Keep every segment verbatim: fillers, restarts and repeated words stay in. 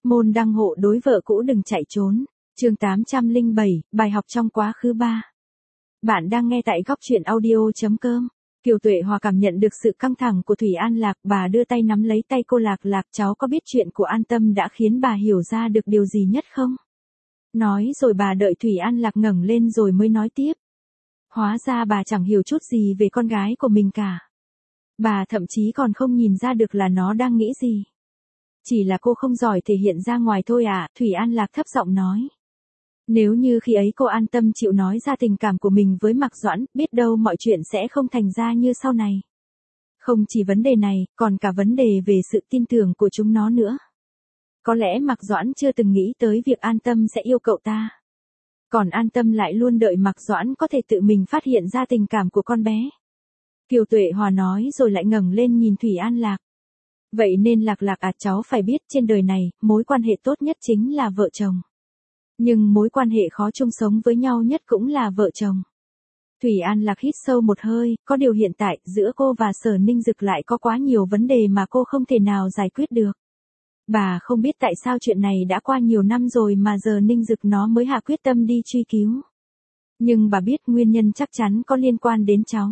Môn đăng hộ đối vợ cũ đừng chạy trốn. Chương tám trăm lẻ bảy, bài học trong quá khứ ba. Bạn đang nghe tại góc truyện audio chấm com. Kiều Tuệ Hòa cảm nhận được sự căng thẳng của Thủy An Lạc, bà đưa tay nắm lấy tay cô Lạc Lạc, cháu có biết chuyện của An Tâm đã khiến bà hiểu ra được điều gì nhất không? Nói rồi bà đợi Thủy An Lạc ngẩng lên rồi mới nói tiếp. Hóa ra bà chẳng hiểu chút gì về con gái của mình cả. Bà thậm chí còn không nhìn ra được là nó đang nghĩ gì. Chỉ là cô không giỏi thể hiện ra ngoài thôi à, Thủy An Lạc thấp giọng nói. Nếu như khi ấy cô An Tâm chịu nói ra tình cảm của mình với Mạc Doãn, biết đâu mọi chuyện sẽ không thành ra như sau này. Không chỉ vấn đề này, còn cả vấn đề về sự tin tưởng của chúng nó nữa. Có lẽ Mạc Doãn chưa từng nghĩ tới việc An Tâm sẽ yêu cậu ta. Còn An Tâm lại luôn đợi Mạc Doãn có thể tự mình phát hiện ra tình cảm của con bé. Kiều Tuệ Hòa nói rồi lại ngẩng lên nhìn Thủy An Lạc. Vậy nên Lạc Lạc à, cháu phải biết trên đời này, mối quan hệ tốt nhất chính là vợ chồng. Nhưng mối quan hệ khó chung sống với nhau nhất cũng là vợ chồng. Thủy An Lạc hít sâu một hơi, có điều hiện tại, giữa cô và Sở Ninh Dực lại có quá nhiều vấn đề mà cô không thể nào giải quyết được. Bà không biết tại sao chuyện này đã qua nhiều năm rồi mà giờ Ninh Dực nó mới hạ quyết tâm đi truy cứu. Nhưng bà biết nguyên nhân chắc chắn có liên quan đến cháu.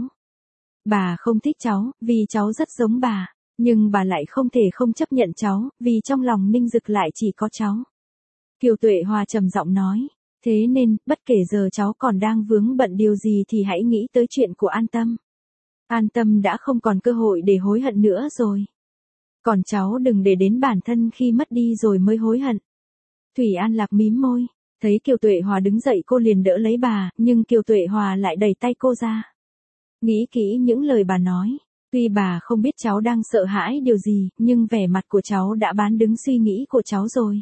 Bà không thích cháu, vì cháu rất giống bà. Nhưng bà lại không thể không chấp nhận cháu, vì trong lòng Ninh Dực lại chỉ có cháu. Kiều Tuệ Hòa trầm giọng nói, thế nên, bất kể giờ cháu còn đang vướng bận điều gì thì hãy nghĩ tới chuyện của An Tâm. An Tâm đã không còn cơ hội để hối hận nữa rồi. Còn cháu đừng để đến bản thân khi mất đi rồi mới hối hận. Thủy An Lạc mím môi, thấy Kiều Tuệ Hòa đứng dậy cô liền đỡ lấy bà, nhưng Kiều Tuệ Hòa lại đẩy tay cô ra. Nghĩ kỹ những lời bà nói. Tuy bà không biết cháu đang sợ hãi điều gì, nhưng vẻ mặt của cháu đã bán đứng suy nghĩ của cháu rồi.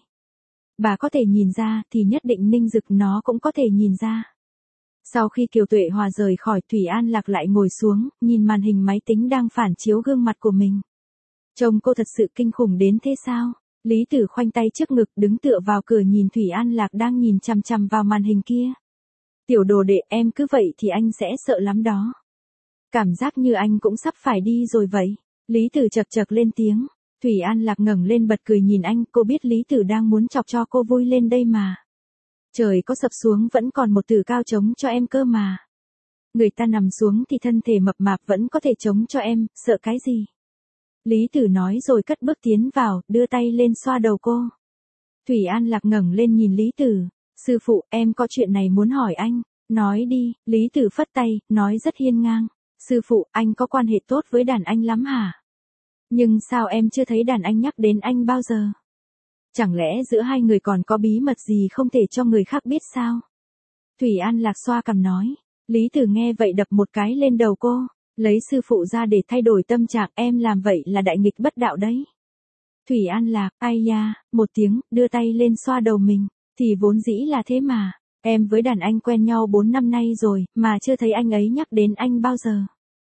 Bà có thể nhìn ra, thì nhất định Ninh Dực nó cũng có thể nhìn ra. Sau khi Kiều Tuệ Hòa rời khỏi, Thủy An Lạc lại ngồi xuống, nhìn màn hình máy tính đang phản chiếu gương mặt của mình. Trông cô thật sự kinh khủng đến thế sao? Lý Tử khoanh tay trước ngực đứng tựa vào cửa nhìn Thủy An Lạc đang nhìn chằm chằm vào màn hình kia. Tiểu đồ đệ, em cứ vậy thì anh sẽ sợ lắm đó. Cảm giác như anh cũng sắp phải đi rồi vậy. Lý Tử chật chật lên tiếng. Thủy An Lạc ngẩng lên bật cười nhìn anh, cô biết Lý Tử đang muốn chọc cho cô vui lên đây mà. Trời có sập xuống vẫn còn một tử cao chống cho em cơ mà. Người ta nằm xuống thì thân thể mập mạp vẫn có thể chống cho em, sợ cái gì? Lý Tử nói rồi cất bước tiến vào, đưa tay lên xoa đầu cô. Thủy An Lạc ngẩng lên nhìn Lý Tử. Sư phụ, em có chuyện này muốn hỏi anh. Nói đi, Lý Tử phất tay, nói rất hiên ngang. Sư phụ, anh có quan hệ tốt với đàn anh lắm hả? Nhưng sao em chưa thấy đàn anh nhắc đến anh bao giờ? Chẳng lẽ giữa hai người còn có bí mật gì không thể cho người khác biết sao? Thủy An Lạc xoa cằm nói. Lý Tử nghe vậy đập một cái lên đầu cô. Lấy sư phụ ra để thay đổi tâm trạng, em làm vậy là đại nghịch bất đạo đấy. Thủy An Lạc, ai da, một tiếng, đưa tay lên xoa đầu mình. Thì vốn dĩ là thế mà. Em với đàn anh quen nhau bốn năm nay rồi, mà chưa thấy anh ấy nhắc đến anh bao giờ.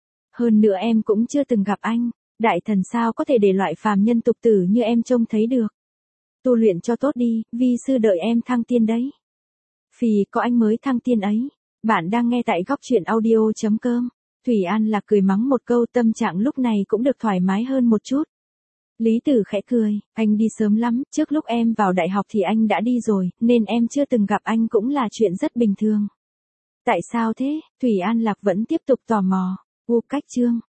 Hơn nữa em cũng chưa từng gặp anh. Đại thần sao có thể để loại phàm nhân tục tử như em trông thấy được. Tu luyện cho tốt đi, vi sư đợi em thăng tiên đấy. Phì, có anh mới thăng tiên ấy. Bạn đang nghe tại góc truyện audio chấm com. Thủy An Lạc cười mắng một câu, tâm trạng lúc này cũng được thoải mái hơn một chút. Lý Tử khẽ cười, anh đi sớm lắm, trước lúc em vào đại học thì anh đã đi rồi, nên em chưa từng gặp anh cũng là chuyện rất bình thường. Tại sao thế? Thủy An Lạc vẫn tiếp tục tò mò. U cách chương.